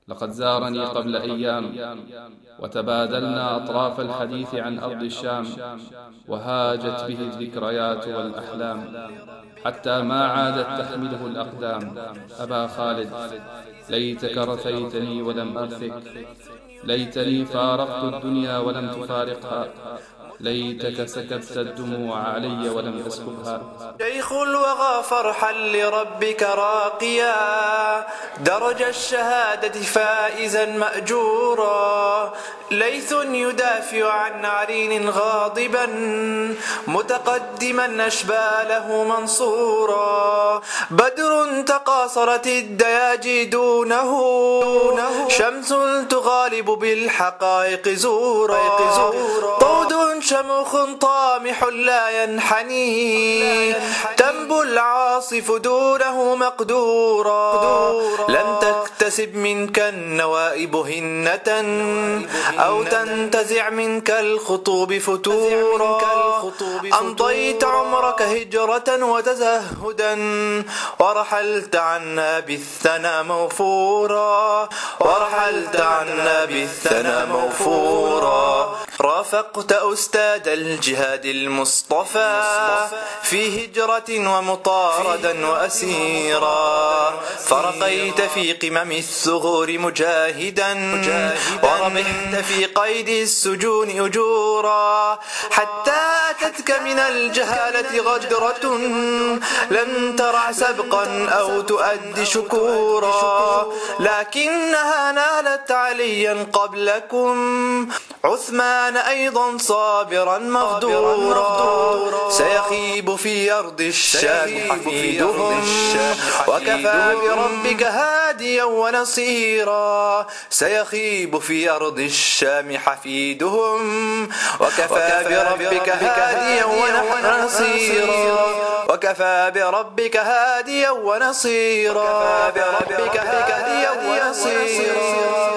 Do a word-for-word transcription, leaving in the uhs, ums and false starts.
لقد زارني قبل أيام، وتبادلنا أطراف الحديث عن أرض الشام، وهاجت به الذكريات والأحلام، حتى ما عادت تحمله الأقدام. أبا خالد، ليتك رثيتني ولم أرثك، ليتني فارقت الدنيا ولم تفارقها، ليتك سكبت الدموع علي ولم أسكبها. شيخ الوغى فرحا لربك راقيا، درج الشهادة فائزا مأجورا، ليث يدافع عن عرين غاضبا، متقدما أشباله منصورا، بدر تقاصرت الدياجي دونه، شمس تغالب بالحقائق زورا، طود شموخ طامح لا ينحني، تنبو العاصف دونه مقدورا، لم تكتسب منك النوائب هنة، أو تنتزع منك الخطوب فتورا، أمضيت عمرك هجرة وتزهدا، ورحلت عنا بالثنى موفورا، ورحلت عنا بالثنى موفورا، رافقت أستاذ الجهاد المصطفى في هجرة ومطاردا وأسيرا، فرقيت في قمم الثغور مجاهدا، وربحت في قيد السجون أجورا، حتى أتتك من الجهالة غدرة، لم ترع سبقا أو تؤدي شكورا، لكنها نالت عليا قبلكم، عثمان أيضا صابرا مغدورا، سيخيب في أرض الشام حفيدهم، وكفى بربك هاديا ونصيرا، سيخيب في أرض الشام حفيدهم، وكفى بربك هاديا ونصيرا، وكفى بربك هاديا ونصيرا، بربك هاديا ونصيرا.